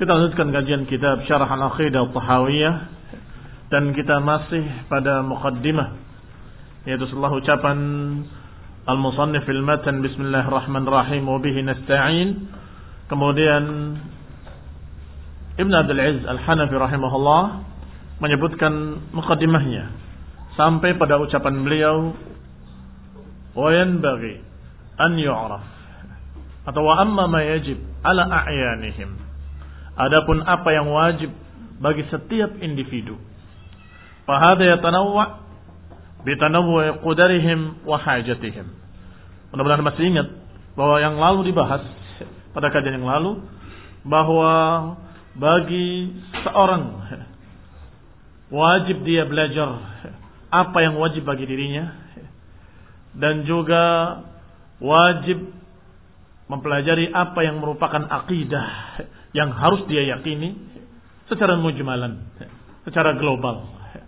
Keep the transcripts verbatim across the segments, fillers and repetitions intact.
Kita lanjutkan kajian kitab Syarah Al-Aqidah At-Tahawiyah dan kita masih pada muqaddimah, yaitu setelah ucapan al-musannif fil matan bismillahirrahmanirrahim wa bihi nasta'in. Kemudian Ibn Abdul Aziz Al-Hanafi rahimahullah menyebutkan muqaddimahnya sampai pada ucapan beliau, wa yanbaghi an yu'raf, atau wa amma ma yajib ala a'yanihim, adapun apa yang wajib bagi setiap individu, fa hadha yatanawwa bi tanawwu qadarihim wa hajatihim. Mudah-mudahan masih ingat bahwa yang lalu dibahas pada kajian yang lalu bahwa bagi seorang wajib dia belajar apa yang wajib bagi dirinya, dan juga wajib mempelajari apa yang merupakan akidah yang harus dia yakini secara mujmalan, secara global,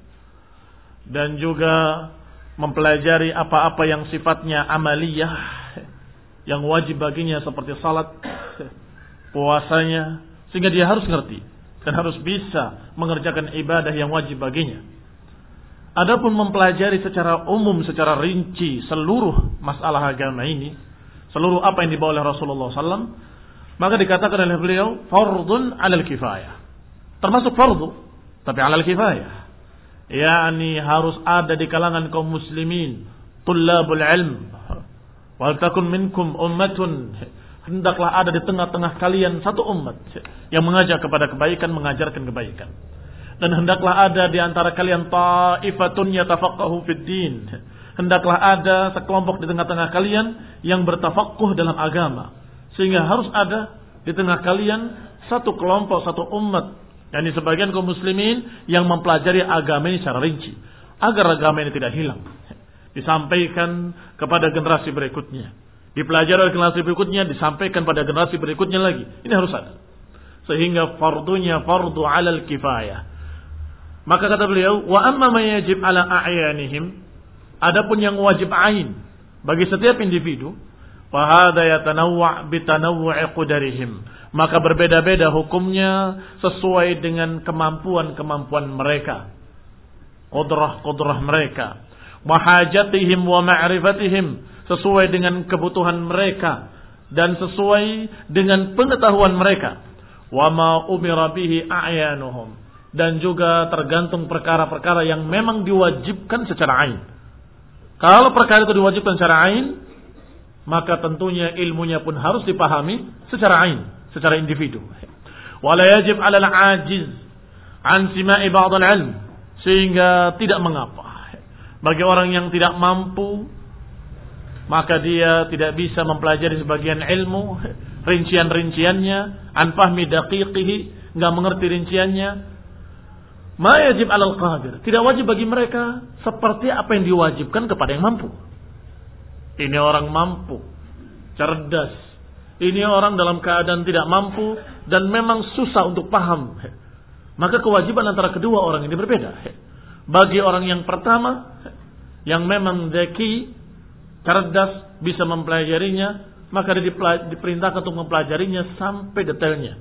dan juga mempelajari apa-apa yang sifatnya amaliyah yang wajib baginya seperti salat, puasanya, sehingga dia harus ngerti dan harus bisa mengerjakan ibadah yang wajib baginya. Adapun mempelajari secara umum, secara rinci seluruh masalah agama ini, seluruh apa yang dibawa oleh Rasulullah sallallahu alaihi wasallam, maka dikatakan oleh beliau fardun alal kifayah. Termasuk fardu, tapi alal kifayah. yakni harus ada di kalangan kaum muslimin, tullabul ilm. Wal takun minkum ummatun, hendaklah ada di tengah-tengah kalian satu umat yang mengajak kepada kebaikan, mengajarkan kebaikan. Dan hendaklah ada di antara kalian ta'ifatun yatafaqahu fid din. Hendaklah ada sekelompok di tengah-tengah kalian yang bertafaqquh dalam agama. Sehingga harus ada di tengah kalian satu kelompok, satu umat, yakni sebagian kaum muslimin yang mempelajari agama ini secara rinci, agar agama ini tidak hilang. Disampaikan kepada generasi berikutnya, dipelajari oleh generasi berikutnya, disampaikan pada generasi berikutnya lagi. Ini harus ada. Sehingga fardunya fardu alal kifayah. Maka kata beliau, wa amma ma yajib ala a'yanihim, adapun yang wajib ain bagi setiap individu, fa hadza yatanawwa' bi tanawwu'i qadarihim, maka berbeda-beda hukumnya sesuai dengan kemampuan-kemampuan mereka, qudrah-qudrah mereka, wa hajatihim wa ma'rifatihim, sesuai dengan kebutuhan mereka dan sesuai dengan pengetahuan mereka, wa ma umira bihi a'yanuhum, dan juga tergantung perkara-perkara yang memang diwajibkan secara ain. Kalau perkara itu diwajibkan secara ain, maka tentunya ilmunya pun harus dipahami secara ain, secara individu. Wala yajib 'ala al-'ajiz an sima'i ba'd al-'ilm, sehingga tidak mengapa bagi orang yang tidak mampu, maka dia tidak bisa mempelajari sebagian ilmu, rincian-rinciannya, an fahmi daqiqihi, enggak mengerti rinciannya. Ma yajib 'alal qadir, tidak wajib bagi mereka seperti apa yang diwajibkan kepada yang mampu. Ini orang mampu, cerdas. Ini orang dalam keadaan tidak mampu dan memang susah untuk paham. Maka kewajiban antara kedua orang ini berbeda. Bagi orang yang pertama, yang memang zaki, cerdas, bisa mempelajarinya, maka dia diperintahkan untuk mempelajarinya sampai detailnya.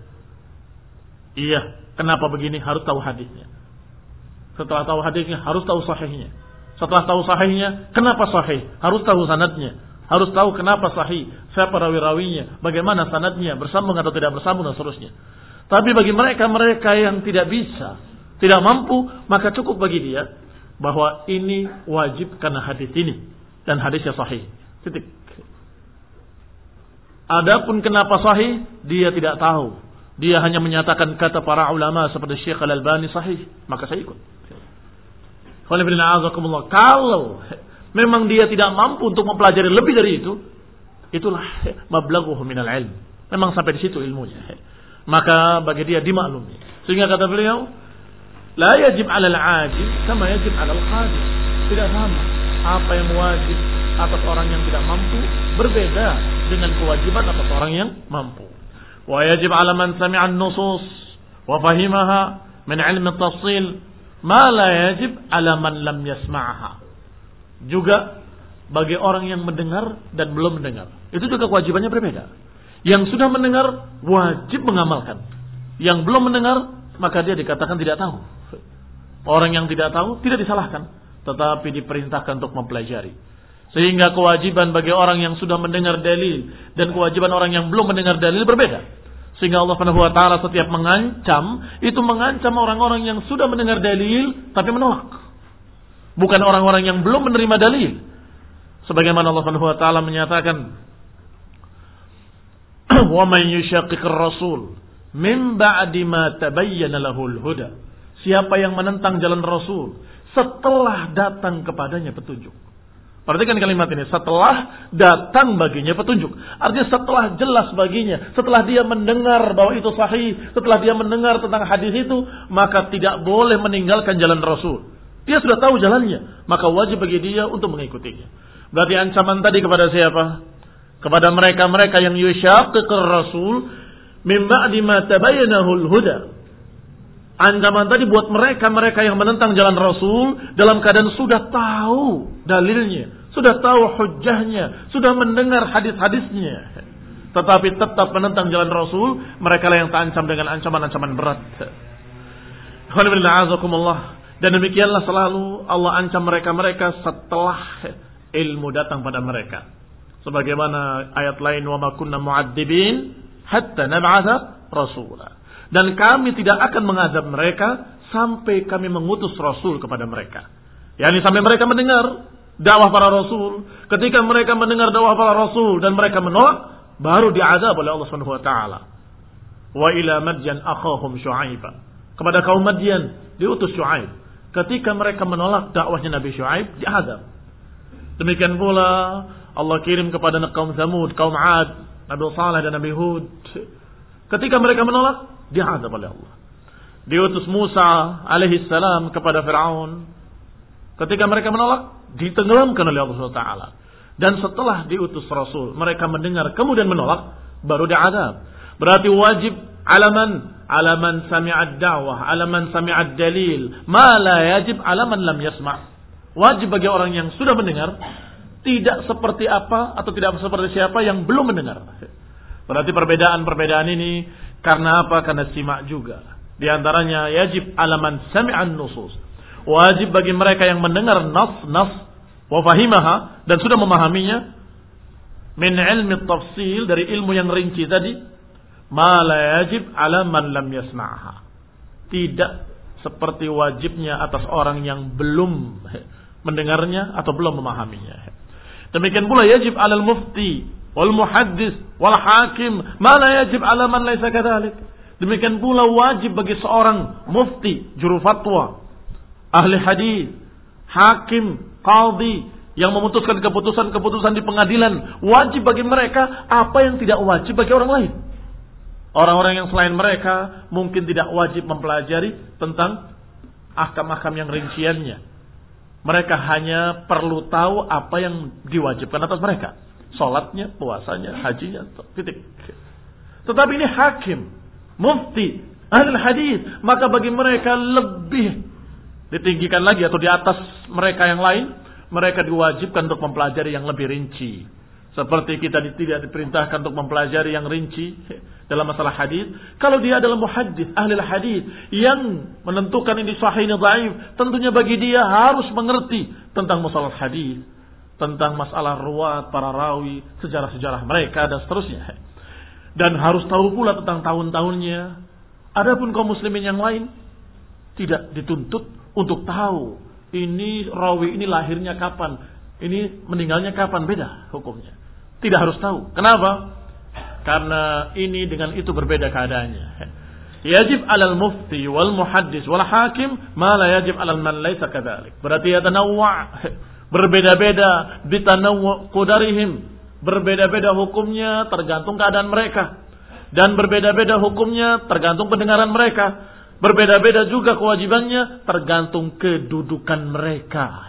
Iya, kenapa begini? Harus tahu hadisnya. Setelah tahu hadisnya, harus tahu sahihnya. Setelah tahu sahihnya, kenapa sahih? Harus tahu sanadnya. Harus tahu kenapa sahih, siapa rawi-rawinya, bagaimana sanadnya, bersambung atau tidak bersambung, dan seterusnya. Tapi bagi mereka-mereka yang tidak bisa, tidak mampu, maka cukup bagi dia bahwa ini wajib karena hadis ini dan hadisnya sahih. Titik. Adapun kenapa sahih, dia tidak tahu. Dia hanya menyatakan kata para ulama seperti Syekh Al-Albani sahih, maka saya ikut. Kalau memang dia tidak mampu untuk mempelajari lebih dari itu, itulah mablaghuhu minal ilm. Memang sampai di situ ilmunya. Maka bagi dia dimaklumi. Sehingga kata beliau, la yajib 'alal 'ajiz kama yajib 'alal qadir. Tidak sama. Apa yang wajib atas orang yang tidak mampu berbeda dengan kewajiban atas orang yang mampu. Wa yajib 'ala man sami'a an-nusus wa fahimaha min 'ilmi at-tafsil ma la yajib 'ala man lam yasma'ha. Juga bagi orang yang mendengar dan belum mendengar, itu juga kewajibannya berbeda. Yang sudah mendengar wajib mengamalkan, yang belum mendengar, maka dia dikatakan tidak tahu. Orang yang tidak tahu tidak disalahkan, tetapi diperintahkan untuk mempelajari. Sehingga kewajiban bagi orang yang sudah mendengar dalil dan kewajiban orang yang belum mendengar dalil berbeda. Sehingga Allah Subhanahu wa taala setiap mengancam, itu mengancam orang-orang yang sudah mendengar dalil tapi menolak. Bukan orang-orang yang belum menerima dalil. Sebagaimana Allah Subhanahu wa taala menyatakan, "Wa man yushaqiqir rasul min ba'di ma tabayyana lahul huda." Siapa yang menentang jalan Rasul setelah datang kepadanya petunjuk. Perhatikan kalimat ini, setelah datang baginya petunjuk. Artinya setelah jelas baginya, setelah dia mendengar bahwa itu sahih, setelah dia mendengar tentang hadis itu, maka tidak boleh meninggalkan jalan Rasul. Dia sudah tahu jalannya, maka wajib bagi dia untuk mengikutinya. Berarti ancaman tadi kepada siapa? Kepada mereka-mereka yang yushaqiqir rasul min ba'di ma tabayyanahul huda. Ancaman tadi buat mereka-mereka yang menentang jalan Rasul dalam keadaan sudah tahu dalilnya, sudah tahu hujjahnya, sudah mendengar hadis-hadisnya, tetapi tetap menentang jalan Rasul. Mereka lah yang terancam dengan ancaman-ancaman berat. Dan demikianlah selalu Allah ancam mereka-mereka setelah ilmu datang pada mereka. Sebagaimana ayat lain, wa ma kunna mu'adzibin hatta nab'atha rasula. Dan kami tidak akan mengadab mereka sampai kami mengutus Rasul kepada mereka. Yani sampai mereka mendengar dakwah para Rasul. Ketika mereka mendengar dakwah para Rasul dan mereka menolak, baru diadab oleh Allah Subhanahu wa taala. Wa ila Madyan akhahum Syu'aiba. Kepada kaum Madyan diutus Syu'aib. Ketika mereka menolak dakwahnya Nabi Syu'aib, diadab. Demikian pula Allah kirim kepada kaum Tsamud, kaum 'Ad, Nabi Saleh dan Nabi Hud. Ketika mereka menolak, diadab oleh Allah. Diutus Musa alaihi salam kepada Fir'aun. Ketika mereka menolak, ditenggelamkan oleh Allah subhanahu wa taala. Dan setelah diutus Rasul, mereka mendengar kemudian menolak, baru diadab. Berarti wajib alaman alaman sami'ad da'wah, alaman sami'ad dalil, ma la yajib alaman lam yasma'. Wajib bagi orang yang sudah mendengar, tidak seperti apa atau tidak seperti siapa yang belum mendengar. Berarti perbedaan-perbedaan ini karena apa? Karena simak juga. Di antaranya yajib alaman sami'an nusus. Wajib bagi mereka yang mendengar nas-nas wa fahimaha dan sudah memahaminya min ilmi tafsil, dari ilmu yang rinci tadi, ma la yajib alaman lam yasma'ha. Tidak seperti wajibnya atas orang yang belum mendengarnya atau belum memahaminya. Demikian pula yajib alal mufti wal muhaddis wal hakim ma la yajib ala man laisa kadzalik. Demikian pula wajib bagi seorang mufti, juru fatwa, ahli hadis, hakim, qadhi yang memutuskan keputusan-keputusan di pengadilan, wajib bagi mereka apa yang tidak wajib bagi orang lain. Orang-orang yang selain mereka mungkin tidak wajib mempelajari tentang ahkam-ahkam yang rinciannya. Mereka hanya perlu tahu apa yang diwajibkan atas mereka. Salatnya, puasanya, hajinya, titik. Tetapi ini hakim, mufti, ahli hadis, maka bagi mereka lebih ditinggikan lagi atau di atas mereka yang lain, mereka diwajibkan untuk mempelajari yang lebih rinci. Seperti kita tidak diperintahkan untuk mempelajari yang rinci dalam masalah hadis. Kalau dia adalah muhaddis, ahli hadis yang menentukan ini sahih ini dhaif, tentunya bagi dia harus mengerti tentang masalah hadis, tentang masalah ruwat, para rawi, sejarah-sejarah mereka dan seterusnya. Dan harus tahu pula tentang tahun-tahunnya. Adapun kaum muslimin yang lain tidak dituntut untuk tahu ini rawi ini lahirnya kapan, ini meninggalnya kapan, beda hukumnya. Tidak harus tahu. Kenapa? Karena ini dengan itu berbeda keadaannya. Yajib alal mufti wal muhaddis wal hakim ma la yajib alal man laisa kadzalik. Berarti yatanawwa, berbeda-beda, bitanawwu qadarihim, berbeda-beda hukumnya tergantung keadaan mereka, dan berbeda-beda hukumnya tergantung pendengaran mereka, berbeda-beda juga kewajibannya tergantung kedudukan mereka.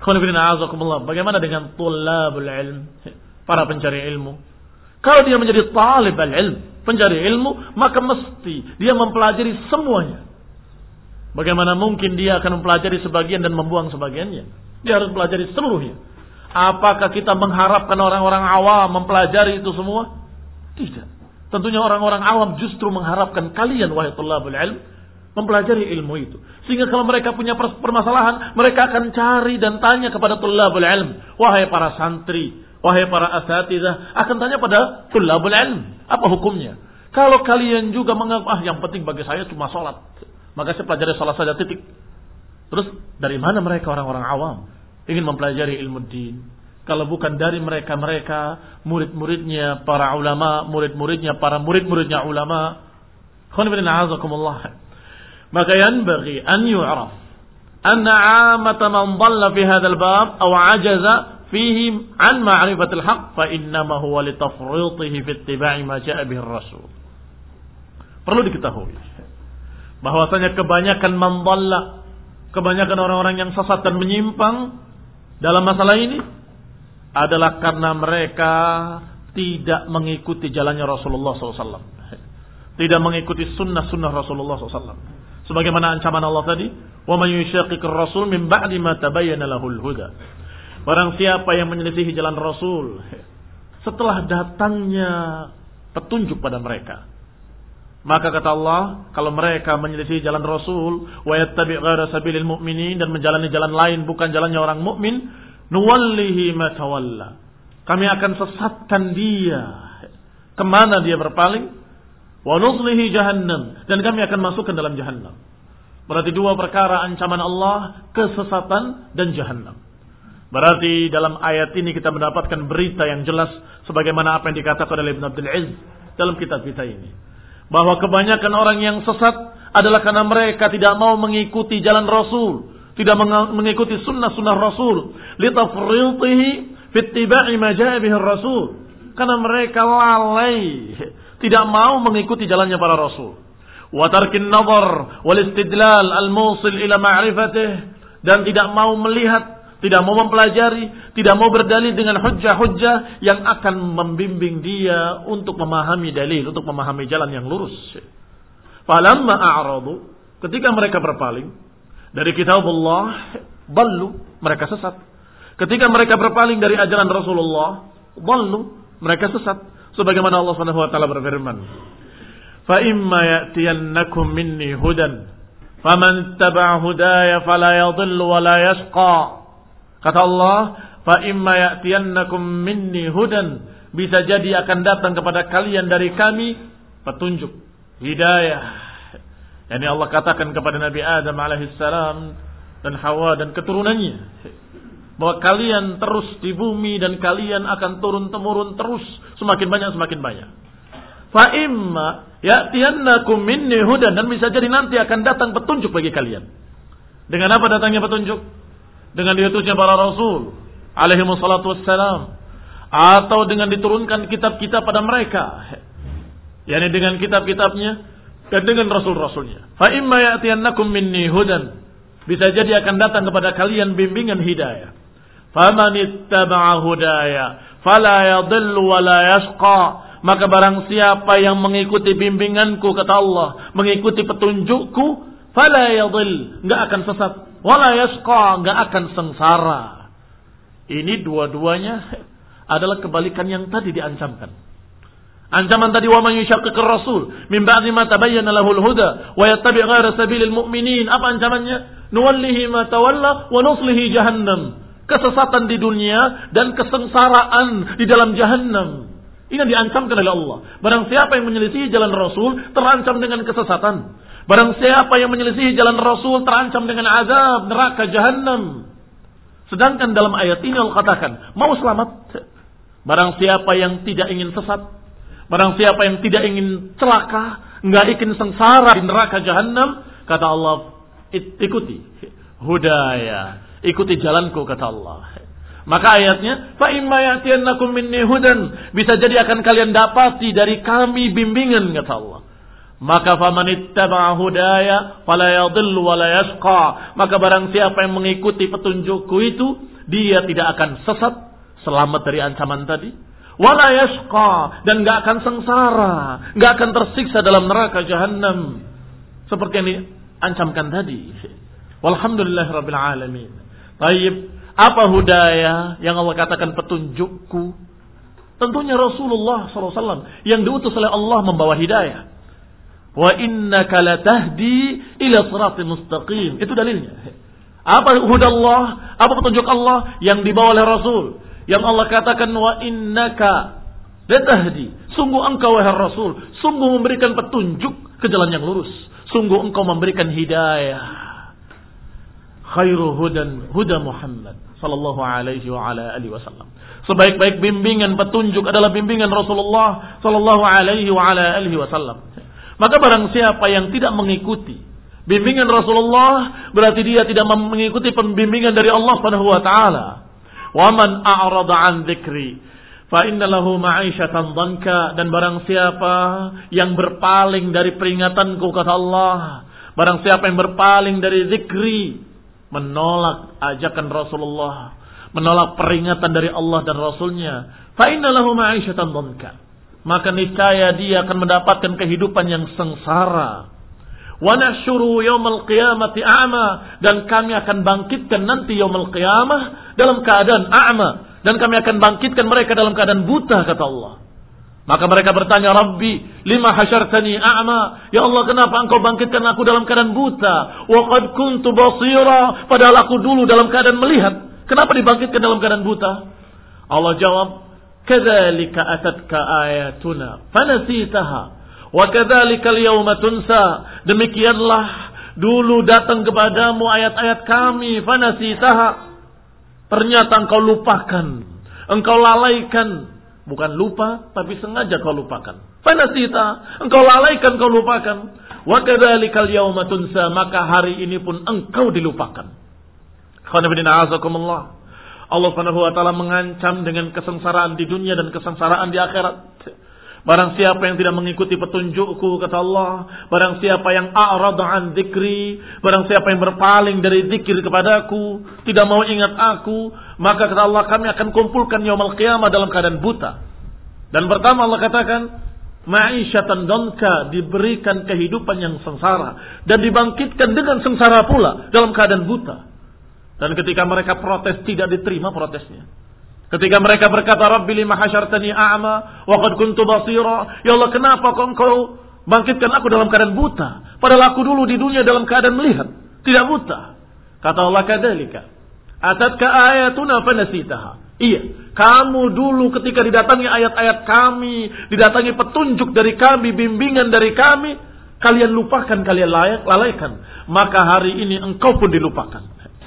Bagaimana dengan tulabul ilm, para pencari ilmu? Kalau dia menjadi talib al-ilm, pencari ilmu, maka mesti dia mempelajari semuanya. Bagaimana mungkin dia akan mempelajari sebagian dan membuang sebagiannya? Dia harus pelajari seluruhnya. Apakah kita mengharapkan orang-orang awam mempelajari itu semua? Tidak. Tentunya orang-orang awam justru mengharapkan kalian wahai thalabul ilm mempelajari ilmu itu. Sehingga kalau mereka punya permasalahan, mereka akan cari dan tanya kepada thalabul ilm. Wahai para santri, wahai para asatidzah, akan tanya pada thalabul ilm. Apa hukumnya? Kalau kalian juga menganggap, ah yang penting bagi saya cuma sholat, maka saya pelajari sholat saja, titik. Terus dari mana mereka orang-orang awam ingin mempelajari ilmu din? Kalau bukan dari mereka-mereka, murid-muridnya para ulama, murid-muridnya para murid-muridnya ulama. Maka yanbaghi an yu'raf anna 'amata man dhalla fi hadzal bab aw 'ajaza fihi an ma'rifatil haqq fa innama huwa li tafritihi fi ittiba'i ma ja'a bihi ar-rasul. Perlu diketahui bahwasanya kebanyakan man dhalla, kebanyakan orang-orang yang sesat dan menyimpang dalam masalah ini adalah karena mereka tidak mengikuti jalannya Rasulullah shallallahu alaihi wasallam, tidak mengikuti sunnah-sunnah Rasulullah shallallahu alaihi wasallam. Sebagaimana ancaman Allah tadi, wa man yushaqiqir rasul min ba'di ma tabayyana lahul huda. Barang siapa yang menyelisihi jalan Rasul setelah datangnya petunjuk pada mereka, maka kata Allah, kalau mereka menyelisihi jalan Rasul wa yattabi' ghaira sabilil mu'minin, dan menjalani jalan lain bukan jalannya orang mukmin, nuwallihi ma tawalla, kami akan sesatkan dia kemana dia berpaling, wa nuslihi jahannam, dan kami akan masukkan dalam jahannam. Berarti dua perkara ancaman Allah, kesesatan dan jahannam. Berarti dalam ayat ini kita mendapatkan berita yang jelas sebagaimana apa yang dikatakan oleh Ibn Abdul Aziz dalam kitab kita ini, bahwa kebanyakan orang yang sesat adalah karena mereka tidak mau mengikuti jalan Rasul, tidak mengikuti sunnah-sunnah Rasul, litafritihi fi ittiba'i ma ja'a bihi Rasul, karena mereka lalai, tidak mau mengikuti jalannya para Rasul. Wa tarkin nazar wal istidlal al-musil ila ma'rifatih, dan tidak mau melihat, tidak mau mempelajari, tidak mau berdalil dengan hujjah-hujjah yang akan membimbing dia untuk memahami dalil, untuk memahami jalan yang lurus. Falamma a'radu, ketika mereka berpaling dari kitabullah, dallu, mereka sesat. Ketika mereka berpaling dari ajaran Rasulullah, dallu, mereka sesat. Sebagaimana Allah Subhanahu wa taala berfirman, "Fa imma ya'tiyannakum minni hudan, faman ittaba'a hudaya fala yadhillu wa la yashqa." Kata Allah, "Fa imma ya'tiyannakum minni hudan," bisa jadi akan datang kepada kalian dari kami petunjuk, hidayah. Yani Allah katakan kepada Nabi Adam alaihissalam dan Hawa dan keturunannya, bahwa kalian terus di bumi dan kalian akan turun-temurun terus, semakin banyak semakin banyak. Fa imma ya'tiyannakum minni hudan, dan bisa jadi nanti akan datang petunjuk bagi kalian. Dengan apa datangnya petunjuk? Dengan diutusnya para rasul alaihi wassalatu wassalam, atau dengan diturunkan kitab-kitab pada mereka, yani dengan kitab-kitabnya dan dengan rasul-rasulnya. Fa imma ya'tiyannakum minni hudan, bisa jadi akan datang kepada kalian bimbingan hidayah. Faman ittaba'a hudaya fala yadhillu wa la yashqa, maka barang siapa yang mengikuti bimbinganku, kata Allah, mengikuti petunjukku, fala yadhill, enggak akan sesat, wala yashqa, enggak akan sengsara. Ini dua-duanya adalah kebalikan yang tadi diancamkan. Ancaman tadi, wa man yushaqiqir rasul min ba'di ma tabayyana lahul huda wa yattabi' ghaira sabilil mu'minin. Apa ancamannya? Nuwallihi ma tawalla wa nuslihi jahannam. Kesesatan di dunia dan kesengsaraan di dalam jahannam. Ini yang diancamkan oleh Allah. Barang siapa yang menyelisihi jalan Rasul terancam dengan kesesatan. Barang siapa yang menyelisihi jalan Rasul terancam dengan azab neraka jahannam. Sedangkan dalam ayat ini Allah katakan, mau selamat barang siapa yang tidak ingin sesat, barang siapa yang tidak ingin celaka, enggak ingin sengsara di neraka jahannam, kata Allah, ikuti hudaya, ikuti jalanku, kata Allah. Maka ayatnya, fa imma ya'tiyannakum minni hudan, bisa jadi akan kalian dapati dari kami bimbingan, kata Allah. Maka faman ittaba'a hudaya fala yadhillu wa la yashqa, maka barang siapa yang mengikuti petunjukku itu, dia tidak akan sesat, selamat dari ancaman tadi, wala yashqa, dan enggak akan sengsara, enggak akan tersiksa dalam neraka jahannam seperti yang diancamkan tadi. Walhamdulillahirabbil alamin. Baik, apa hudaya yang Allah katakan petunjukku? Tentunya Rasulullah sallallahu alaihi wasallam yang diutus oleh Allah membawa hidayah. Wa innaka latahdi ila siratal mustaqim. Itu dalilnya. Apa hudallah? Apa petunjuk Allah yang dibawa oleh Rasul? Yang Allah katakan wa innaka latahdi. Sungguh engkau wahai Rasul, sungguh memberikan petunjuk ke jalan yang lurus. Sungguh engkau memberikan hidayah. Khairu hudan huda Muhammad sallallahu alaihi wa ala alihi wasallam. Sebaik-baik bimbingan petunjuk adalah bimbingan Rasulullah sallallahu alaihi wa ala alihi wasallam. Maka barang siapa yang tidak mengikuti bimbingan Rasulullah, berarti dia tidak mengikuti pembimbingan dari Allah Subhanahu wa taala. Wa man a'rada 'an dzikri fa inna lahu ma'isyatan dhanka, dan barang siapa yang berpaling dari peringatanku kata Allah, barang siapa yang berpaling dari zikri, menolak ajakan Rasulullah, menolak peringatan dari Allah dan Rasulnya, fa inna lahu ma'isyatan dhanka, maka niscaya dia akan mendapatkan kehidupan yang sengsara. Wa nahsyuru yaumal qiyamati a'ma, dan kami akan bangkitkan nanti yaumul qiyamah dalam keadaan a'ma, dan kami akan bangkitkan mereka dalam keadaan buta kata Allah. Maka mereka bertanya, Rabbi lima hasyartani a'ma, ya Allah kenapa engkau bangkitkan aku dalam keadaan buta? Wa qad kuntu basira, padahal aku dulu dalam keadaan melihat. Kenapa dibangkitkan dalam keadaan buta? Allah jawab, kadzalika atatka ayatuna fanasitaha wa kadzalikal yawma tunsa. Demikianlah dulu datang kepadamu ayat-ayat kami, fanasitaha, ternyata engkau lupakan, engkau lalaikan. Bukan lupa, tapi sengaja kau lupakan. Fanasita, engkau lalaikan, kau lupakan. Wa kadzalikal yawma tunsa, maka hari ini pun engkau dilupakan. Khonibidina'azakumullah. Allah Subhanahu wa taala mengancam dengan kesengsaraan di dunia dan kesengsaraan di akhirat. Barang siapa yang tidak mengikuti petunjukku kata Allah, barang siapa yang a'rada an dzikri, barang siapa yang berpaling dari zikir kepadaku, tidak mau ingat aku, maka kata Allah kami akan kumpulkan yaumul qiyamah dalam keadaan buta. Dan pertama Allah katakan ma'isyatan dhanka, diberikan kehidupan yang sengsara dan dibangkitkan dengan sengsara pula dalam keadaan buta. Dan ketika mereka protes tidak diterima protesnya. Ketika mereka berkata, Rabbi lima hasyartani a'ma wa qad kuntu basira, ya Allah kenapa kau engkau bangkitkan aku dalam keadaan buta, padahal aku dulu di dunia dalam keadaan melihat, tidak buta. Kata Allah, kadzalika atatka ayatuna fanasitaha. Iya, kamu dulu ketika didatangi ayat-ayat kami, didatangi petunjuk dari kami, bimbingan dari kami, kalian lupakan, kalian layak, lalaikan. Maka hari ini engkau pun dilupakan.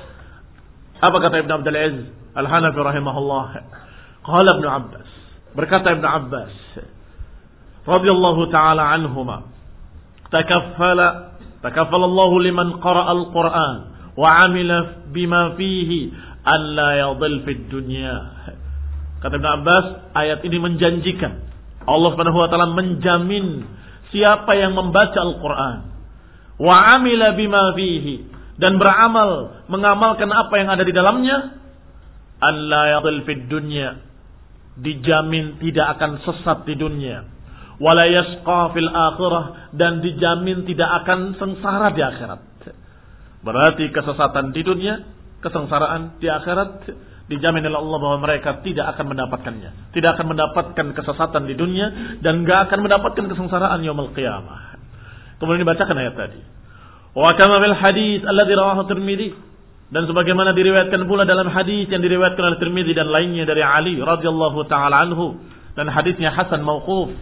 Apa kata Ibn Abdul Aziz Al-Hanafi rahimahullah? Qala Ibn Abbas, berkata Ibn Abbas radhiyallahu ta'ala anhuma, takaffala takaffala Allah liman qara'a al-Qur'an wa 'amila bima fihi an la yadhil fid dunya. Kata Ibn Abbas, ayat ini menjanjikan, Allah Subhanahu wa taala menjamin siapa yang membaca Al-Qur'an wa 'amila bima fihi, dan beramal, mengamalkan apa yang ada di dalamnya, alla yadhil fid dunya, dijamin tidak akan sesat di dunia, wala yasqa fil akhirah, dan dijamin tidak akan sengsara di akhirat. Berarti kesesatan di dunia, kesengsaraan di akhirat dijamin oleh Allah bahwa mereka tidak akan mendapatkannya, tidak akan mendapatkan kesesatan di dunia dan enggak akan mendapatkan kesengsaraan yaumul qiyamah. Kemudian dibacakan ayat tadi. Wa kama fil hadits alladzi rawahu Tirmidzi, dan sebagaimana diriwayatkan pula dalam hadis yang diriwayatkan oleh Tirmidzi dan lainnya dari Ali radhiyallahu taala anhu, dan hadisnya hasan mauquf.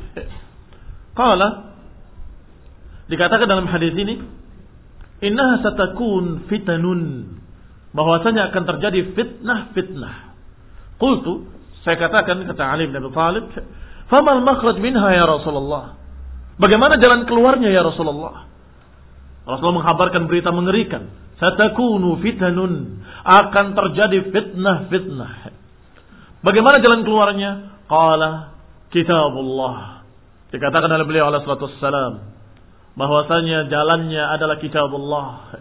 Qala, dikatakan dalam hadis ini, innaha satakun fitanun, bahwasanya akan terjadi fitnah-fitnah. Qultu, saya katakan, kata Ali bin Abi Thalib, famal makhraj minha ya Rasulullah, bagaimana jalan keluarnya ya Rasulullah? Rasulullah menghabarkan berita mengerikan, satakunu fitanun, akan terjadi fitnah-fitnah. Bagaimana jalan keluarnya? Qala kitabullah, dikatakan oleh beliau alaihi salatu wassalam, bahwasanya jalannya adalah kitabullah,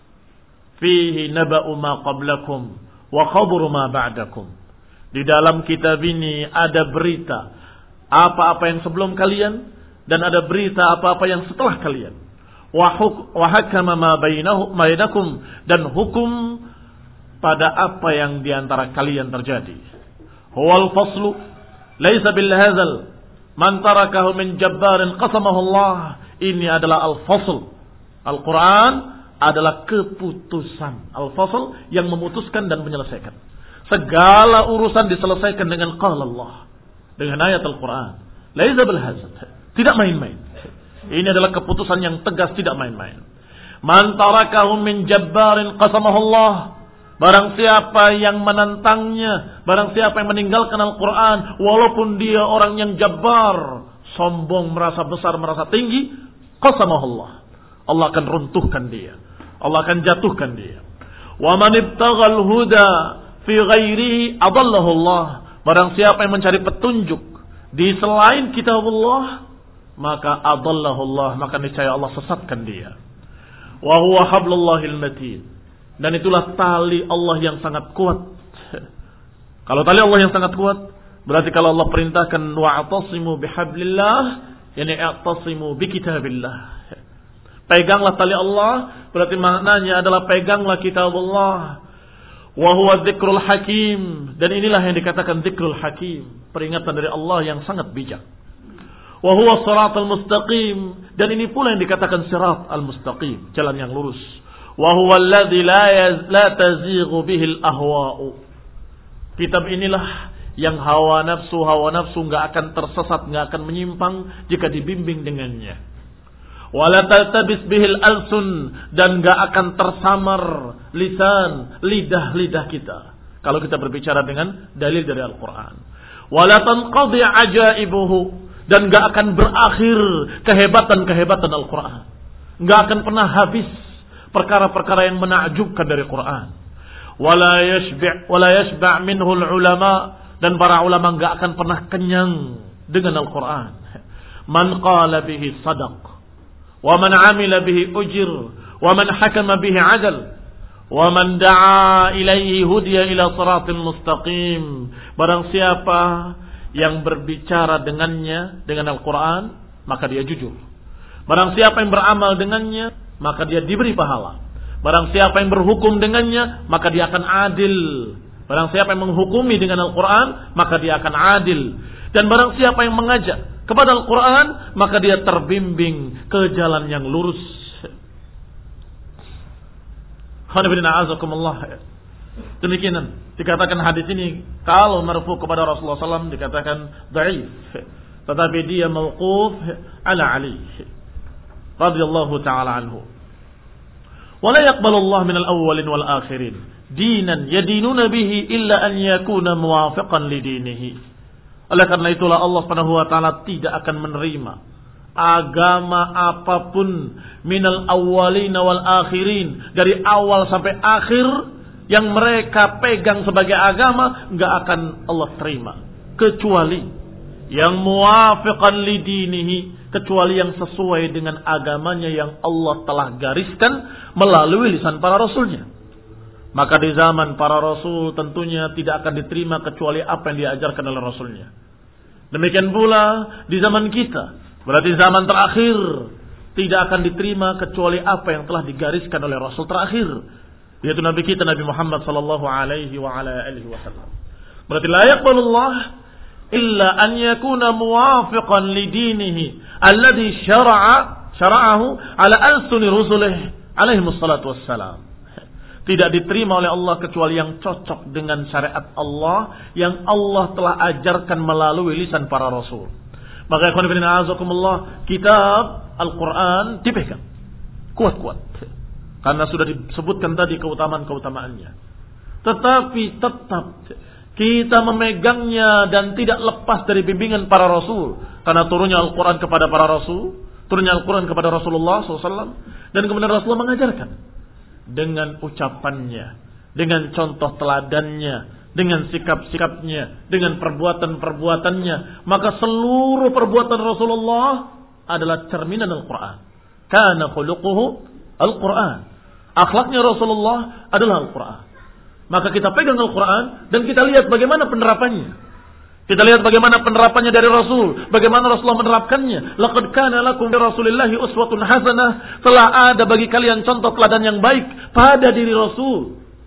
fihi naba'u ma qablakum wa khabru ma ba'dakum. Di dalam kitab ini ada berita apa-apa yang sebelum kalian, dan ada berita apa-apa yang setelah kalian. Wa hakama ma bainakum, dan hukum pada apa yang diantara kalian terjadi. Huwal faslu, Laisa bil hazal man tarakahu min jabbarin qasamahu Allah. Ini adalah al-fasl. Al-Quran adalah keputusan. Al-fasl yang memutuskan dan menyelesaikan. Segala urusan diselesaikan dengan qala Allah. Dengan ayat Al-Quran. Laisa bil hazal. Tidak main-main. Ini adalah keputusan yang tegas, tidak main-main. Man tarakahu min jabbarin qasamahu Allah. Barang siapa yang menentangnya, barang siapa yang meninggalkan Al-Quran, walaupun dia orang yang jabbar, sombong, merasa besar, merasa tinggi, qasamahullah. Allah akan runtuhkan dia. Allah akan jatuhkan dia. Wa man ibtaghal huda fi ghairihi adallahu Allah. Barang siapa yang mencari petunjuk di selain kitabullah, maka adallahu Allah, maka niscaya Allah sesatkan dia. Wa huwa hablullahil matin. Dan itulah tali Allah yang sangat kuat. Kalau tali Allah yang sangat kuat, berarti kalau Allah perintahkan wa'tasimu bihablillah, yani i'tasimu bikitabillah. Peganglah tali Allah, berarti maknanya adalah peganglah kitabullah. Wa huwa dzikrul hakim, dan inilah yang dikatakan dzikrul hakim, peringatan dari Allah yang sangat bijak. Wa huwa shiratal mustaqim, dan ini pula yang dikatakan sirat al-mustaqim, jalan yang lurus. Wa huwa alladzi la tazighu bihil ahwa'u. Kitab inilah yang hawa nafsu hawa nafsu enggak akan tersesat, enggak akan menyimpang jika dibimbing dengannya. Wa la taltabis bihil alsun, dan enggak akan tersamar lisan, lidah-lidah kita kalau kita berbicara dengan dalil dari Al-Qur'an. Wa la tanqadi ajaibuhu, dan enggak akan berakhir kehebatan-kehebatan Al-Qur'an. Enggak akan pernah habis perkara-perkara yang menakjubkan dari Quran. Wala yashbi' wala yashba' minhu ulama, dan para ulama enggak akan pernah kenyang dengan Al-Quran. Man qala bihi sadaq, wa man 'amila bihi ujir, wa man hakama bihi 'adal, wa man da'a ilaihi hudiya ila siratal mustaqim. Barang siapa yang berbicara dengannya dengan Al-Quran, maka dia jujur. Barang siapa yang beramal dengannya, maka dia diberi pahala. Barang siapa yang berhukum dengannya, maka dia akan adil. Barang siapa yang menghukumi dengan Al-Quran, maka dia akan adil. Dan barang siapa yang mengajak kepada Al-Quran, maka dia terbimbing ke jalan yang lurus. Demikian dikatakan hadis ini, kalau marfu kepada Rasulullah sallallahu alaihi wasallam dikatakan dhaif, tetapi dia mauquf ala Ali radhiyallahu ta'ala anhu. Wala yaqbalu Allah minal awwalin wal akhirin dinan yadinuna bihi illa an yakuna muwafiqan li dinihi. Oleh karena itulah Allah Subhanahu wa taala tidak akan menerima agama apapun minal awwalin wal akhirin, dari awal sampai akhir yang mereka pegang sebagai agama, enggak akan Allah terima kecuali yang muwafiqan li dinihi, kecuali yang sesuai dengan agamanya yang Allah telah gariskan melalui lisan para rasulnya. Maka di zaman para rasul tentunya tidak akan diterima kecuali apa yang diajarkan oleh rasulnya. Demikian pula di zaman kita, berarti zaman terakhir tidak akan diterima kecuali apa yang telah digariskan oleh rasul terakhir, yaitu Nabi kita Nabi Muhammad sallallahu alaihi wa ala alihi wasallam. Berarti la yaqbalullah illa an yakuna muwafiqan li dinihi alladhi syara'a syara'ahu ala alsuni rusulih alaihi wassalatu wassalam. Tidak diterima oleh Allah kecuali yang cocok dengan syariat Allah yang Allah telah ajarkan melalui lisan para rasul. Maka ikhwan fillah azakumullah, kitab Al-Quran dipegang kuat-kuat karena sudah disebutkan tadi keutamaan-keutamaannya. Tetapi tetap kita memegangnya dan tidak lepas dari bimbingan para rasul, karena turunnya Al-Quran kepada para rasul, turunnya Al-Quran kepada Rasulullah shallallahu alaihi wasallam, dan kemudian Rasulullah mengajarkan dengan ucapannya, dengan contoh teladannya, dengan sikap-sikapnya, dengan perbuatan-perbuatannya. Maka seluruh perbuatan Rasulullah adalah cerminan Al-Quran. Kana khuluquhu Al-Quran. Akhlaknya Rasulullah adalah Al-Quran. Maka kita pegang Al-Quran dan kita lihat bagaimana penerapannya. Kita lihat bagaimana penerapannya dari Rasul, bagaimana Rasulullah menerapkannya. Laqad kana lakum fi Rasulillahi uswatun hasanah. Telah ada bagi kalian contoh teladan yang baik pada diri Rasul.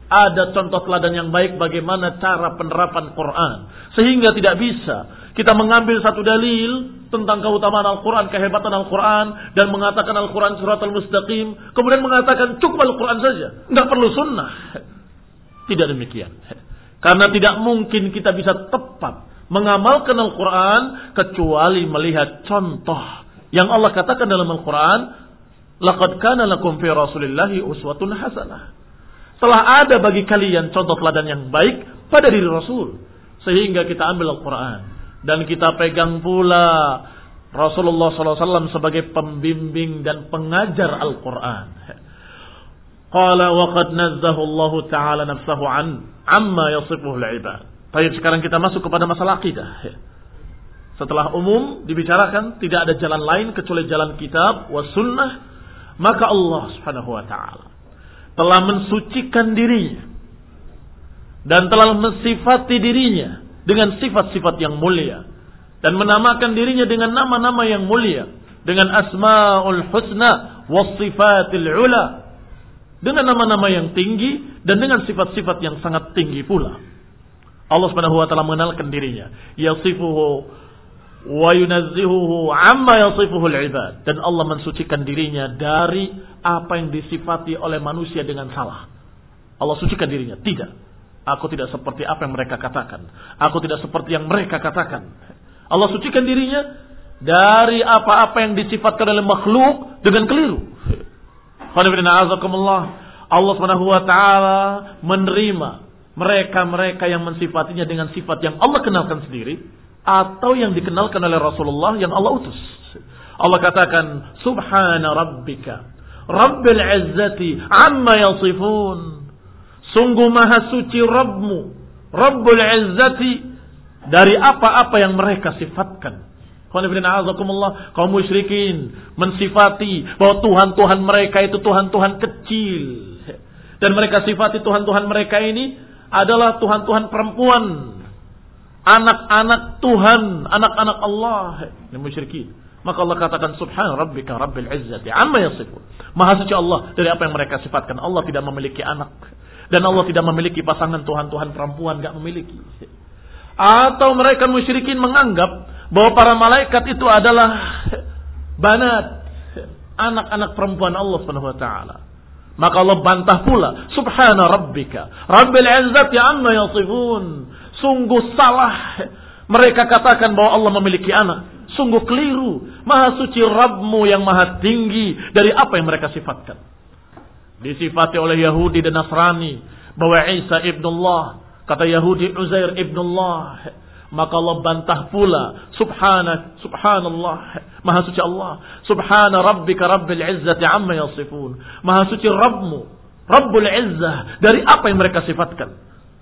ada contoh teladan yang baik bagaimana cara penerapan Quran. Sehingga tidak bisa kita mengambil satu dalil tentang keutamaan Al-Quran, kehebatan Al-Quran, dan mengatakan Al-Quran suratul mustaqim, kemudian mengatakan cukup Al-Quran saja, nggak perlu sunnah. Tidak demikian. Karena tidak mungkin kita bisa tepat mengamalkan Al-Quran kecuali melihat contoh yang Allah katakan dalam Al-Quran, laqad kana lakum fi rasulillahi uswatun hasanah. Telah ada bagi kalian contoh teladan yang baik pada diri Rasul. Sehingga kita ambil Al-Quran dan kita pegang pula Rasulullah sallallahu alaihi wasallam sebagai pembimbing dan pengajar Al-Quran. Qala wa qad nazzahu Allah Ta'ala nafsahu an amma yasifuhu al-ibad. Baik, sekarang kita masuk kepada masalah akidah. Setelah umum dibicarakan tidak ada jalan lain kecuali jalan kitab wa sunnah, maka Allah Subhanahu wa taala telah mensucikan dirinya dan telah mensifati dirinya dengan sifat-sifat yang mulia dan menamakan dirinya dengan nama-nama yang mulia, dengan asmaul husna was sifatil ula, dengan nama-nama yang tinggi dan dengan sifat-sifat yang sangat tinggi pula. Allah Subhanahu wa taala mengenalkan dirinya, yasifuhu wa yunazzihuhu amma yasifuhu al-ibad, dan Allah mensucikan dirinya dari apa yang disifati oleh manusia dengan salah. Allah sucikan dirinya, tidak, aku tidak seperti apa yang mereka katakan, aku tidak seperti yang mereka katakan. Allah sucikan dirinya dari apa-apa yang disifatkan oleh makhluk dengan keliru. Allah Subhanahu wa taala menerima mereka-mereka yang mensifatinya dengan sifat yang Allah kenalkan sendiri atau yang dikenalkan oleh Rasulullah yang Allah utus. Allah katakan subhana rabbika rabbil izzati amma yasifun. Sungguh maha suci Rabbmu, Rabbul izzati, dari apa-apa yang mereka sifatkan. Kaum musyrikin mensifati bahwa Tuhan-Tuhan mereka itu Tuhan-Tuhan kecil, dan mereka sifati Tuhan-Tuhan mereka ini adalah Tuhan-Tuhan perempuan, anak-anak Tuhan, anak-anak Allah. Ini musyrikin. Maka Allah katakan subhana rabbika rabbil izzati amma yasifun. Maha suci Allah dari apa yang mereka sifatkan. Allah tidak memiliki anak, dan Allah tidak memiliki pasangan Tuhan-Tuhan perempuan, enggak memiliki. Atau mereka musyrikin menganggap bahwa para malaikat itu adalah banat, anak-anak perempuan Allah Subhanahu wa taala. Maka Allah bantah pula, subhana rabbika rabbil izzati amma yasifun. Sungguh salah mereka katakan bahwa Allah memiliki anak. Sungguh keliru. Maha suci Rabbmu yang maha tinggi dari apa yang mereka sifatkan. Disifati oleh Yahudi dan Nasrani bahwa Isa ibnullah, kata Yahudi Uzair ibnullah. Maka Allah bantah pula, subhana subhanallah, maha suci Allah, subhana rabbika rabbil izzati amma yasifun. Maha suci Rabbmu, Rabbul Izzah, dari apa yang mereka sifatkan.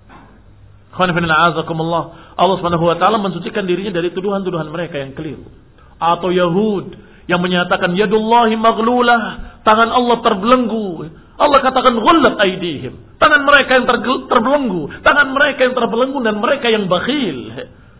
Allah Subhanahu wa taala mensucikan dirinya dari tuduhan-tuduhan mereka yang keliru. Atau Yahud yang menyatakan yadullahi maghlulah, tangan Allah terbelenggu. Allah katakan ghullat aydihim, tangan mereka yang terbelenggu, tangan mereka yang terbelenggu dan mereka yang bakhil.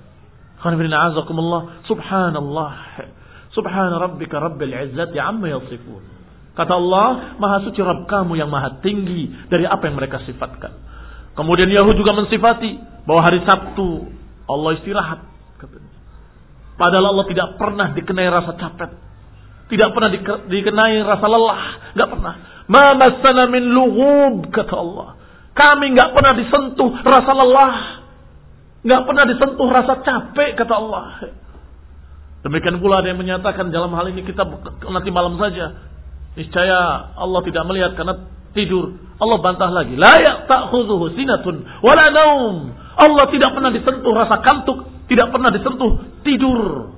Subhanallah, subhana rabbika rabbil izzati amma yasifun. Kata Allah, maha suci Rabb kamu yang maha tinggi dari apa yang mereka sifatkan. Kemudian Yahud juga mensifati bahwa hari Sabtu Allah istirahat. Padahal Allah tidak pernah dikenai rasa capek, tidak pernah dikenai rasa lelah, nggak pernah. Ma massana min lughub, kata Allah. Kami nggak pernah disentuh rasa lelah, nggak pernah disentuh rasa capek, kata Allah. Demikian pula ada yang menyatakan dalam hal ini kita nanti malam saja. Niscaya Allah tidak melihat karena tidur. Allah bantah lagi, la ya'khudhuhu sinatun wala naum. Allah tidak pernah disentuh rasa kantuk, tidak pernah disentuh tidur.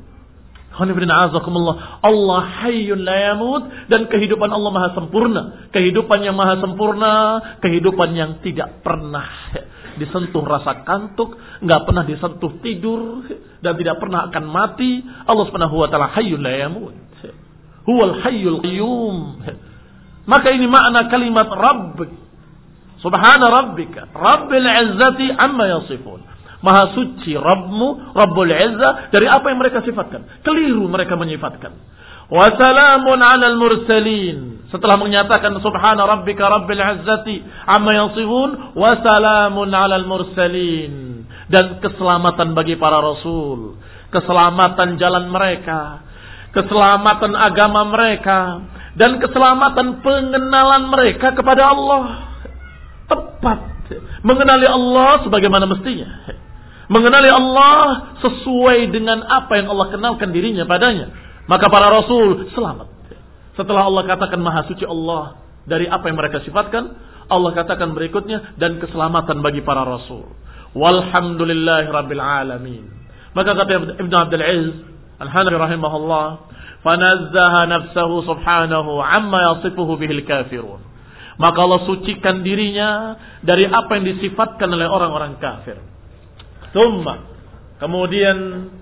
Allah hayyun la yamut, dan kehidupan Allah maha sempurna. Kehidupan yang maha sempurna, kehidupan yang tidak pernah disentuh rasa kantuk, enggak pernah disentuh tidur, dan tidak pernah akan mati. Allah Subhanahu wa taala hayyun la yamut. Huwal hayyul qayyum. Maka ini makna kalimat Rabb. Subhana rabbika rabbil izzati amma yasifun. Maha suci Rabbmu, Rabbul Izzah, dari apa yang mereka sifatkan. Keliru mereka menyifatkan. Wa salamun 'alal mursalin. Setelah menyatakan subhana rabbika rabbil izzati amma yasifun wa salamun alal mursalin, dan keselamatan bagi para rasul, keselamatan jalan mereka, keselamatan agama mereka, dan keselamatan pengenalan mereka kepada Allah. Tepat mengenali Allah sebagaimana mestinya, mengenali Allah sesuai dengan apa yang Allah kenalkan dirinya padanya. Maka para rasul selamat. Setelah Allah katakan maha suci Allah dari apa yang mereka sifatkan, Allah katakan berikutnya, dan keselamatan bagi para rasul. Walhamdulillahi rabbil alamin. Maka kata Ibnu Abdul Aziz Al-Hanafi rahimahullah, fanazzaha nafsahu subhanahu amma yasifuhu bihil kafirun. Maka Allah sucikan dirinya dari apa yang disifatkan oleh orang-orang kafir. Tsumma, kemudian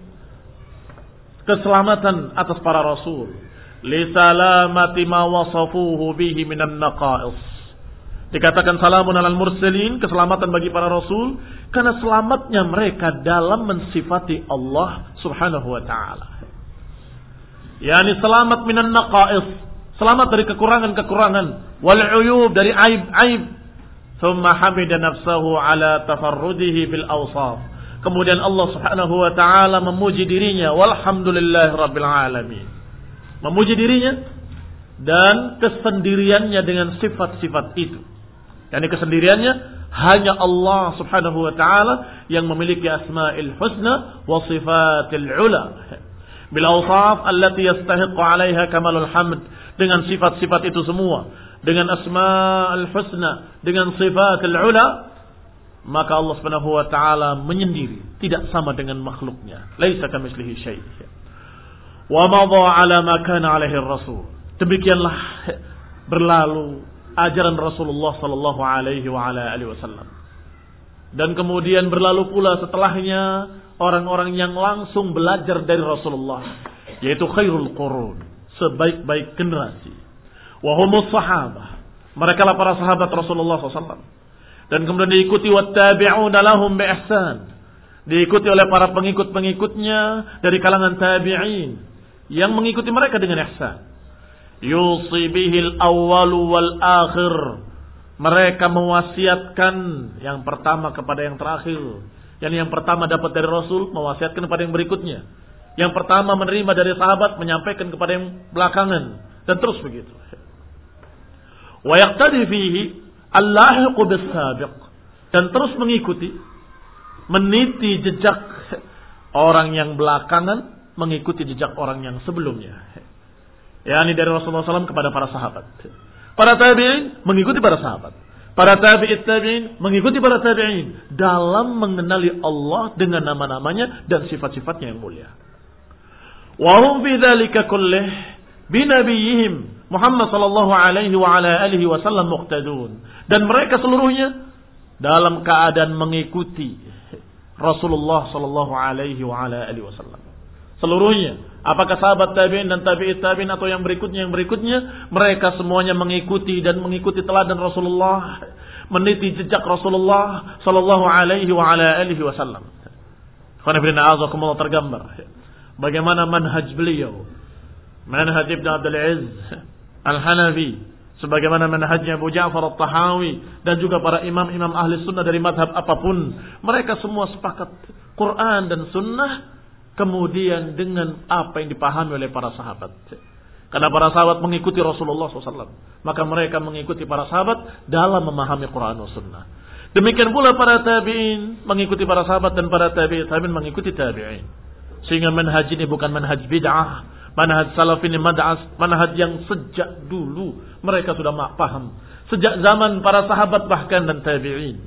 keselamatan atas para rasul, li salamati ma wasafuhu bihi minan naqais. Dikatakan salamun alal mursalin, keselamatan bagi para rasul, karena selamatnya mereka dalam mensifati Allah subhanahu wa ta'ala. Yani selamat minan naqais, selamat dari kekurangan-kekurangan, wal uyub, dari aib-aib. Thumma hamida nafsahu ala tafarrudihi bil awsaf. Kemudian Allah subhanahu wa ta'ala memuji dirinya, walhamdulillahi rabbil alamin. Memuji dirinya dan kesendiriannya dengan sifat-sifat itu. Yani kesendiriannya hanya Allah subhanahu wa ta'ala yang memiliki asma'il husna wa sifatil ula, bil awsaf allati yastahiqu 'alaiha kamalul hamd, dengan sifat-sifat itu semua, dengan asma'ul husna, dengan sifatil ula, maka Allah subhanahu wa ta'ala menyendiri, tidak sama dengan makhluknya. Laisa kamitslihi syai'. Wa madha 'ala ma kana 'alaihi ar-rasul. Demikianlah berlalu ajaran Rasulullah sallallahu alaihi wa ala alihi wasallam. Dan kemudian berlalu pula setelahnya orang-orang yang langsung belajar dari Rasulullah, yaitu khairul qurun, sebaik-baik generasi. Wa humus sahabah, mereka lah para sahabat Rasulullah sallallahu alaihi wasallam. Dan kemudian diikuti wattabi'una lahum bi ihsan, diikuti oleh para pengikut-pengikutnya dari kalangan tabi'in yang mengikuti mereka dengan ihsan. Yusi bihil awwalu wal akhir, mereka mewasiatkan yang pertama kepada yang terakhir. Yani yang pertama dapat dari Rasul, mewasiatkan kepada yang berikutnya. Yang pertama menerima dari sahabat, menyampaikan kepada yang belakangan, dan terus begitu. Wa yaqtadi fihi al-lahiqu bis-sabiq, dan terus mengikuti, meniti jejak orang yang belakangan, mengikuti jejak orang yang sebelumnya. Yani dari Rasulullah shallallahu alaihi wasallam kepada para sahabat. Para tabi'in mengikuti para sahabat. Para tabi'it tabi'in mengikuti para tabi'in dalam mengenali Allah dengan nama-namanya dan sifat-sifatnya yang mulia. Wa hum fi dzalika kullih bi nabiyihim Muhammad sallallahu alaihi wa ala alihi wasallam muqtadun. Dan mereka seluruhnya dalam keadaan mengikuti Rasulullah sallallahu alaihi wa ala alihi wasallam. Seluruhnya, apakah sahabat tabi'in dan tabi'it tabi'in atau yang berikutnya yang berikutnya, mereka semuanya mengikuti dan mengikuti teladan Rasulullah, meniti jejak Rasulullah sallallahu alaihi wa ala alihi wasallam. Khonifina azakumullah, tergambar bagaimana manhaj beliau, manhaj Ibnu Abdul Aziz Al-Hanafi, sebagaimana manhajnya Abu Ja'far At-Tahawi, dan juga para imam-imam ahli sunnah dari madhab apapun. Mereka semua sepakat Quran dan sunnah, kemudian dengan apa yang dipahami oleh para sahabat. Karena para sahabat mengikuti Rasulullah shallallahu alaihi wasallam, maka mereka mengikuti para sahabat dalam memahami Quran dan sunnah. Demikian pula para tabi'in mengikuti para sahabat, dan para tabi'in tabi'in mengikuti tabi'in. Sehingga manhaj ini bukan manhaj bid'ah, manhaj salaf ini manhaj yang sejak dulu mereka sudah paham, sejak zaman para sahabat bahkan dan tabi'in.